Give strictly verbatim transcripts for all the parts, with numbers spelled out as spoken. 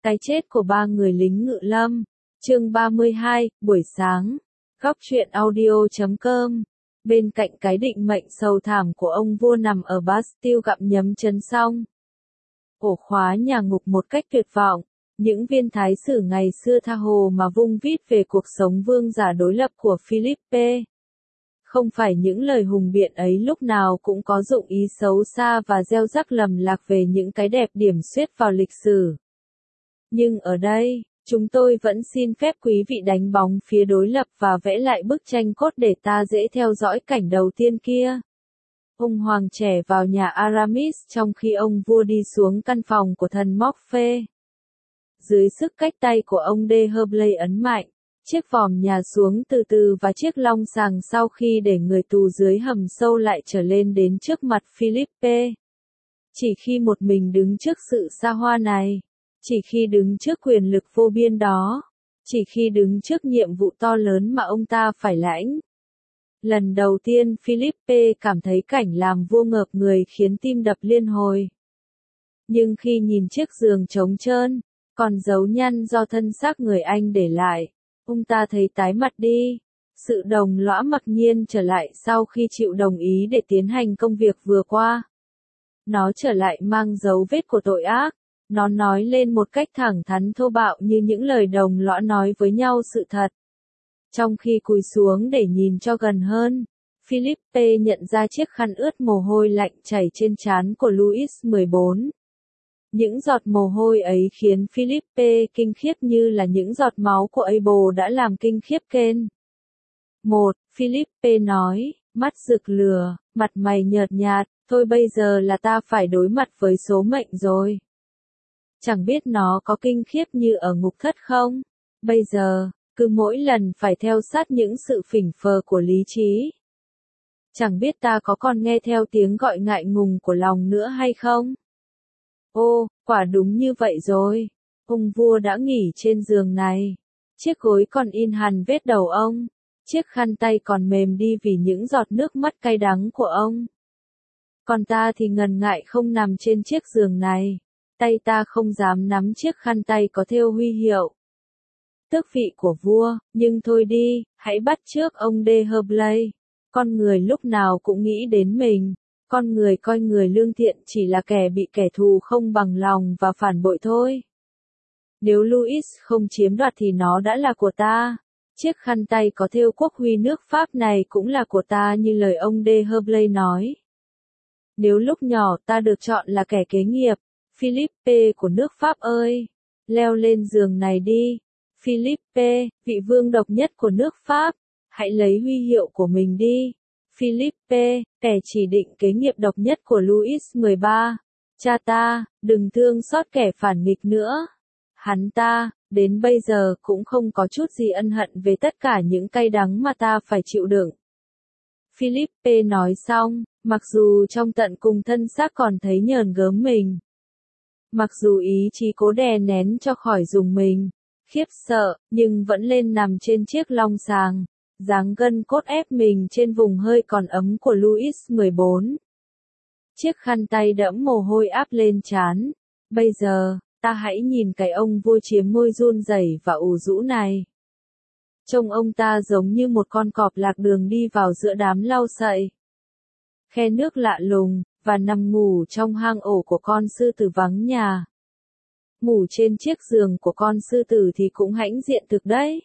Cái chết của ba người lính ngự lâm. Chương ba mươi hai, buổi sáng. Góc truyện audio chấm com. Bên cạnh cái định mệnh sầu thảm của ông vua nằm ở Bastille gặm nhấm chấn xong. Ổ khóa nhà ngục một cách tuyệt vọng. Những viên thái sử ngày xưa tha hồ mà vung vít về cuộc sống vương giả đối lập của Philippe. Không phải những lời hùng biện ấy lúc nào cũng có dụng ý xấu xa và gieo rắc lầm lạc về những cái đẹp điểm xuyết vào lịch sử. Nhưng ở đây, chúng tôi vẫn xin phép quý vị đánh bóng phía đối lập và vẽ lại bức tranh cốt để ta dễ theo dõi cảnh đầu tiên kia. Ông hoàng trẻ vào nhà Aramis trong khi ông vua đi xuống căn phòng của thần Morphe. Dưới sức cách tay của ông de Herblay ấn mạnh, chiếc vòm nhà xuống từ từ và chiếc long sàng sau khi để người tù dưới hầm sâu lại trở lên đến trước mặt Philippe. Chỉ khi một mình đứng trước sự xa hoa này, chỉ khi đứng trước quyền lực vô biên đó, chỉ khi đứng trước nhiệm vụ to lớn mà ông ta phải lãnh. Lần đầu tiên Philippe cảm thấy cảnh làm vua ngợp người khiến tim đập liên hồi. Nhưng khi nhìn chiếc giường trống trơn, còn dấu nhăn do thân xác người Anh để lại, ông ta thấy tái mặt đi. Sự đồng lõa mặc nhiên trở lại sau khi chịu đồng ý để tiến hành công việc vừa qua. Nó trở lại mang dấu vết của tội ác. Nó nói lên một cách thẳng thắn thô bạo như những lời đồng lõa nói với nhau sự thật. Trong khi cúi xuống để nhìn cho gần hơn, Philippe nhận ra chiếc khăn ướt mồ hôi lạnh chảy trên trán của Louis mười bốn. Những giọt mồ hôi ấy khiến Philippe kinh khiếp như là những giọt máu của Abel đã làm kinh khiếp Ken. Một, Philippe nói, mắt rực lửa, mặt mày nhợt nhạt, thôi bây giờ là ta phải đối mặt với số mệnh rồi. Chẳng biết nó có kinh khiếp như ở ngục thất không? Bây giờ, cứ mỗi lần phải theo sát những sự phỉnh phờ của lý trí. Chẳng biết ta có còn nghe theo tiếng gọi ngại ngùng của lòng nữa hay không? Ô, quả đúng như vậy rồi. Ông vua đã nghỉ trên giường này. Chiếc gối còn in hằn vết đầu ông. Chiếc khăn tay còn mềm đi vì những giọt nước mắt cay đắng của ông. Còn ta thì ngần ngại không nằm trên chiếc giường này. Tay ta không dám nắm chiếc khăn tay có thêu huy hiệu tước vị của vua, nhưng thôi đi, hãy bắt chước ông de Herblay. Con người lúc nào cũng nghĩ đến mình, con người coi người lương thiện chỉ là kẻ bị kẻ thù không bằng lòng và phản bội thôi. Nếu Louis không chiếm đoạt thì nó đã là của ta. Chiếc khăn tay có thêu quốc huy nước Pháp này cũng là của ta như lời ông de Herblay nói. Nếu lúc nhỏ ta được chọn là kẻ kế nghiệp, Philippe của nước Pháp ơi, leo lên giường này đi. Philippe, vị vương độc nhất của nước Pháp, hãy lấy huy hiệu của mình đi. Philippe, kẻ chỉ định kế nghiệp độc nhất của Louis mười ba. Cha ta, đừng thương xót kẻ phản nghịch nữa. Hắn ta, đến bây giờ cũng không có chút gì ân hận về tất cả những cay đắng mà ta phải chịu đựng. Philippe nói xong, mặc dù trong tận cùng thân xác còn thấy nhờn gớm mình. Mặc dù ý chí cố đè nén cho khỏi dùng mình, khiếp sợ, nhưng vẫn lên nằm trên chiếc long sàng, giáng gân cốt ép mình trên vùng hơi còn ấm của Louis mười bốn. Chiếc khăn tay đẫm mồ hôi áp lên trán. Bây giờ, ta hãy nhìn cái ông vua chiếm ngôi run rẩy và ủ rũ này. Trông ông ta giống như một con cọp lạc đường đi vào giữa đám lau sậy. Khe nước lạ lùng, và nằm ngủ trong hang ổ của con sư tử vắng nhà. Ngủ trên chiếc giường của con sư tử thì cũng hãnh diện thực đấy.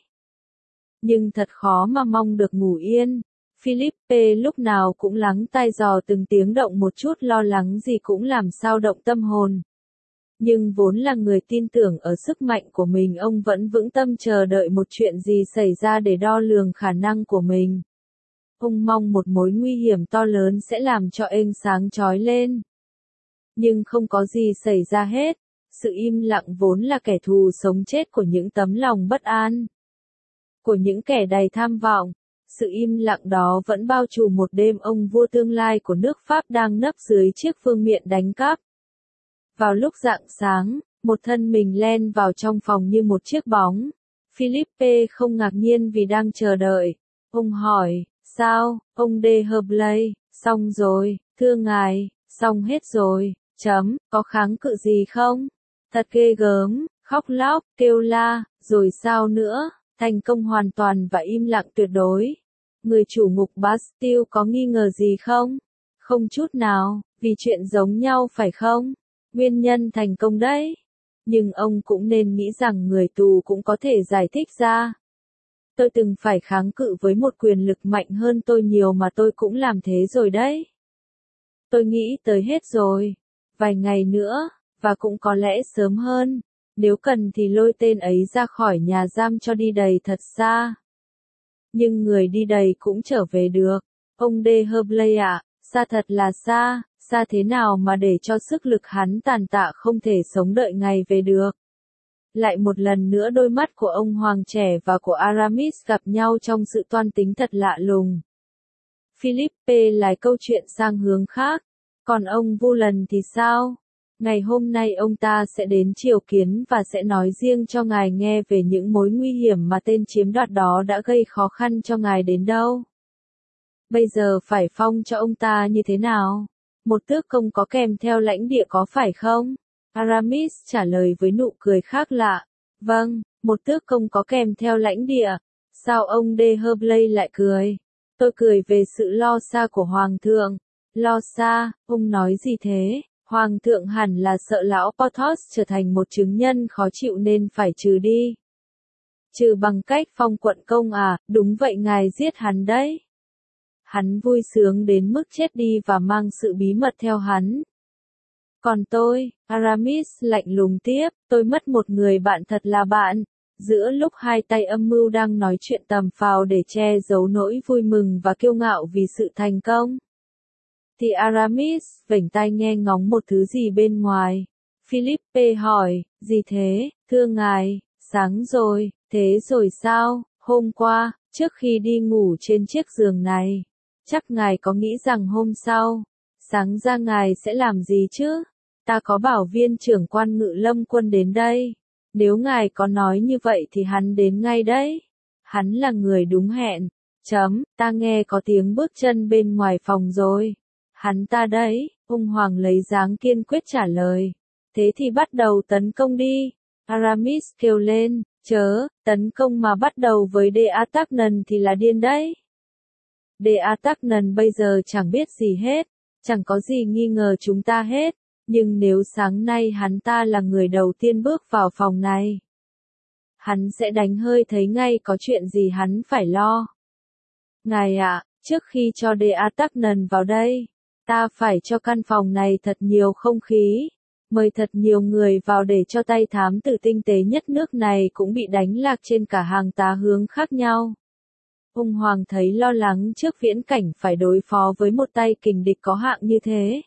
Nhưng thật khó mà mong được ngủ yên. Philippe lúc nào cũng lắng tai dò từng tiếng động một chút lo lắng gì cũng làm sao động tâm hồn. Nhưng vốn là người tin tưởng ở sức mạnh của mình, ông vẫn vững tâm chờ đợi một chuyện gì xảy ra để đo lường khả năng của mình. Ông mong một mối nguy hiểm to lớn sẽ làm cho ánh sáng chói lên. Nhưng không có gì xảy ra hết. Sự im lặng vốn là kẻ thù sống chết của những tấm lòng bất an, của những kẻ đầy tham vọng. Sự im lặng đó vẫn bao trùm một đêm ông vua tương lai của nước Pháp đang nấp dưới chiếc vương miện đánh cắp. Vào lúc rạng sáng, một thân mình len vào trong phòng như một chiếc bóng. Philippe không ngạc nhiên vì đang chờ đợi. Ông hỏi, sao, ông de Herblay, xong rồi, thưa ngài, xong hết rồi, chấm, có kháng cự gì không? Thật ghê gớm, khóc lóc, kêu la, rồi sao nữa, thành công hoàn toàn và im lặng tuyệt đối. Người chủ ngục Bastille có nghi ngờ gì không? Không chút nào, vì chuyện giống nhau phải không? Nguyên nhân thành công đấy. Nhưng ông cũng nên nghĩ rằng người tù cũng có thể giải thích ra. Tôi từng phải kháng cự với một quyền lực mạnh hơn tôi nhiều mà tôi cũng làm thế rồi đấy. Tôi nghĩ tới hết rồi. Vài ngày nữa, và cũng có lẽ sớm hơn. Nếu cần thì lôi tên ấy ra khỏi nhà giam cho đi đầy thật xa. Nhưng người đi đầy cũng trở về được. Ông De Herblay ạ, xa thật là xa, xa thế nào mà để cho sức lực hắn tàn tạ không thể sống đợi ngày về được. Lại một lần nữa đôi mắt của ông hoàng trẻ và của Aramis gặp nhau trong sự toan tính thật lạ lùng. Philippe lái câu chuyện sang hướng khác. Còn ông Vulan thì sao? Ngày hôm nay ông ta sẽ đến triều kiến và sẽ nói riêng cho ngài nghe về những mối nguy hiểm mà tên chiếm đoạt đó đã gây khó khăn cho ngài đến đâu. Bây giờ phải phong cho ông ta như thế nào? Một tước công có kèm theo lãnh địa có phải không? Aramis trả lời với nụ cười khác lạ. Vâng, một tước công có kèm theo lãnh địa. Sao ông De Herblay lại cười? Tôi cười về sự lo xa của Hoàng thượng. Lo xa, ông nói gì thế? Hoàng thượng hẳn là sợ lão Porthos trở thành một chứng nhân khó chịu nên phải trừ đi. Trừ bằng cách phong quận công à, đúng vậy ngài giết hắn đấy. Hắn vui sướng đến mức chết đi và mang sự bí mật theo hắn. Còn tôi, Aramis lạnh lùng tiếp, tôi mất một người bạn thật là bạn. Giữa lúc hai tay âm mưu đang nói chuyện tầm phào để che giấu nỗi vui mừng và kiêu ngạo vì sự thành công, thì Aramis vểnh tai nghe ngóng một thứ gì bên ngoài. Philippe hỏi, gì thế, thưa ngài, sáng rồi, thế rồi sao, hôm qua, trước khi đi ngủ trên chiếc giường này, chắc ngài có nghĩ rằng hôm sau, sáng ra ngài sẽ làm gì chứ? Ta có bảo viên trưởng quan ngự lâm quân đến đây. Nếu ngài có nói như vậy thì hắn đến ngay đấy. Hắn là người đúng hẹn. Chấm, ta nghe có tiếng bước chân bên ngoài phòng rồi. Hắn ta đấy, ông Hoàng lấy dáng kiên quyết trả lời. Thế thì bắt đầu tấn công đi. Aramis kêu lên, chớ, tấn công mà bắt đầu với De Artagnan thì là điên đấy. De Artagnan bây giờ chẳng biết gì hết, chẳng có gì nghi ngờ chúng ta hết. Nhưng nếu sáng nay hắn ta là người đầu tiên bước vào phòng này, hắn sẽ đánh hơi thấy ngay có chuyện gì hắn phải lo. Ngài ạ, trước khi cho De Artagnan vào đây, ta phải cho căn phòng này thật nhiều không khí, mời thật nhiều người vào để cho tay thám tử tinh tế nhất nước này cũng bị đánh lạc trên cả hàng tá hướng khác nhau. Ông Hoàng thấy lo lắng trước viễn cảnh phải đối phó với một tay kình địch có hạng như thế.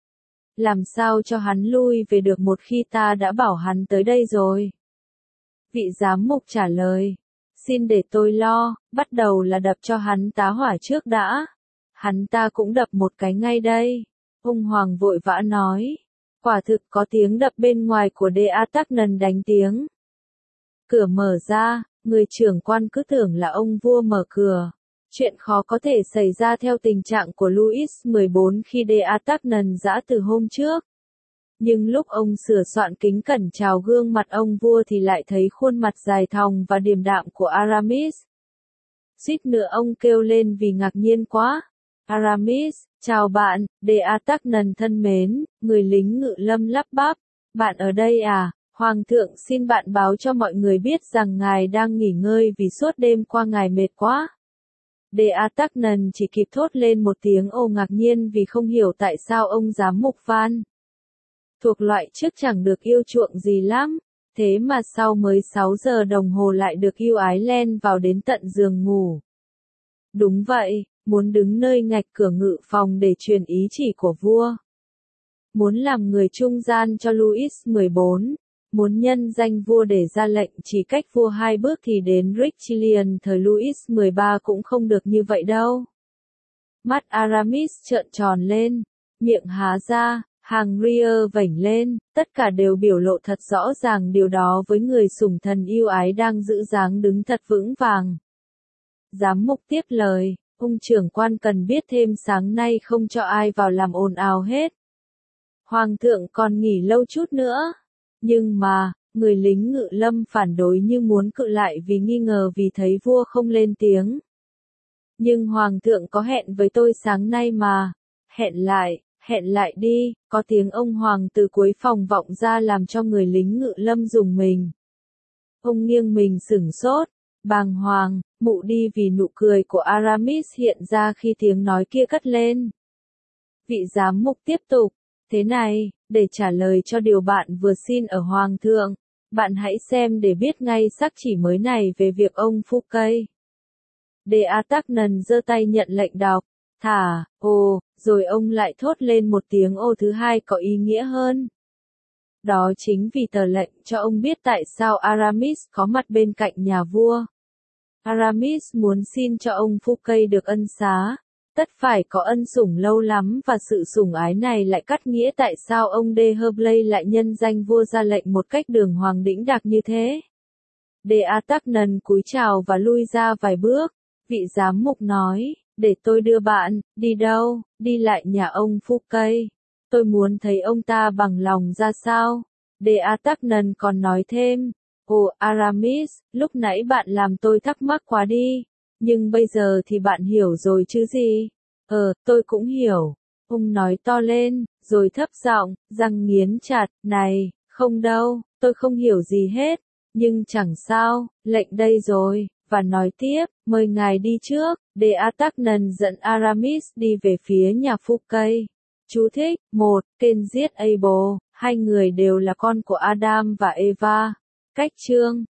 Làm sao cho hắn lui về được một khi ta đã bảo hắn tới đây rồi? Vị giám mục trả lời, xin để tôi lo, bắt đầu là đập cho hắn tá hỏa trước đã. Hắn ta cũng đập một cái ngay đây. Ông Hoàng vội vã nói, quả thực có tiếng đập bên ngoài của De Artagnan đánh tiếng. Cửa mở ra, người trưởng quan cứ tưởng là ông vua mở cửa. Chuyện khó có thể xảy ra theo tình trạng của Louis mười bốn khi De Artagnan giã từ hôm trước. Nhưng lúc ông sửa soạn kính cẩn chào gương mặt ông vua thì lại thấy khuôn mặt dài thòng và điềm đạm của Aramis. Suýt nữa ông kêu lên vì ngạc nhiên quá. Aramis, chào bạn, De Artagnan thân mến, người lính ngự lâm lắp bắp. Bạn ở đây à? Hoàng thượng xin bạn báo cho mọi người biết rằng ngài đang nghỉ ngơi vì suốt đêm qua ngài mệt quá. De Artagnan chỉ kịp thốt lên một tiếng ồ ngạc nhiên vì không hiểu tại sao ông giám mục Van thuộc loại trước chẳng được yêu chuộng gì lắm, thế mà sau mới sáu giờ đồng hồ lại được yêu ái len vào đến tận giường ngủ. Đúng vậy, muốn đứng nơi ngạch cửa ngự phòng để truyền ý chỉ của vua. Muốn làm người trung gian cho Louis mười bốn. Muốn nhân danh vua để ra lệnh chỉ cách vua hai bước thì đến Richelieu thời Louis mười ba cũng không được như vậy đâu. Mắt Aramis trợn tròn lên, miệng há ra, hàng ria vểnh lên, tất cả đều biểu lộ thật rõ ràng điều đó với người sủng thần yêu ái đang giữ dáng đứng thật vững vàng. Giám mục tiếp lời, ông trưởng quan cần biết thêm sáng nay không cho ai vào làm ồn ào hết. Hoàng thượng còn nghỉ lâu chút nữa. Nhưng mà, Người lính ngự lâm phản đối như muốn cự lại vì nghi ngờ vì thấy vua không lên tiếng. Nhưng hoàng thượng có hẹn với tôi sáng nay mà. Hẹn lại, hẹn lại đi, có tiếng ông hoàng từ cuối phòng vọng ra làm cho người lính ngự lâm rùng mình. Ông nghiêng mình sửng sốt, bàng hoàng, mụ đi vì nụ cười của Aramis hiện ra khi tiếng nói kia cất lên. Vị giám mục tiếp tục, thế này, để trả lời cho điều bạn vừa xin ở hoàng thượng, bạn hãy xem để biết ngay sắc chỉ mới này về việc ông Fouquet. De Artagnan giơ tay nhận lệnh đọc, thả, ồ, rồi ông lại thốt lên một tiếng ô thứ hai có ý nghĩa hơn. Đó chính vì tờ lệnh cho ông biết tại sao Aramis có mặt bên cạnh nhà vua. Aramis muốn xin cho ông Fouquet được ân xá, tất phải có ân sủng lâu lắm và sự sủng ái này lại cắt nghĩa tại sao ông de Herblay lại nhân danh vua ra lệnh một cách đường hoàng đĩnh đạc như thế. De Artagnan cúi chào và lui ra vài bước, vị giám mục nói, để tôi đưa bạn, đi đâu, đi lại nhà ông Fouquet. Tôi muốn thấy ông ta bằng lòng ra sao. De Artagnan còn nói thêm, ồ Aramis, lúc nãy bạn làm tôi thắc mắc quá đi, nhưng bây giờ thì bạn hiểu rồi chứ gì? Ờ, tôi cũng hiểu. Ông nói to lên, rồi thấp giọng, răng nghiến chặt, này, không đâu, tôi không hiểu gì hết, nhưng chẳng sao, lệnh đây rồi, và nói tiếp, mời ngài đi trước. De Artagnan dẫn Aramis đi về phía nhà Fouquet. Chú thích, một, tên giết Abel, hai người đều là con của Adam và Eva. Cách chương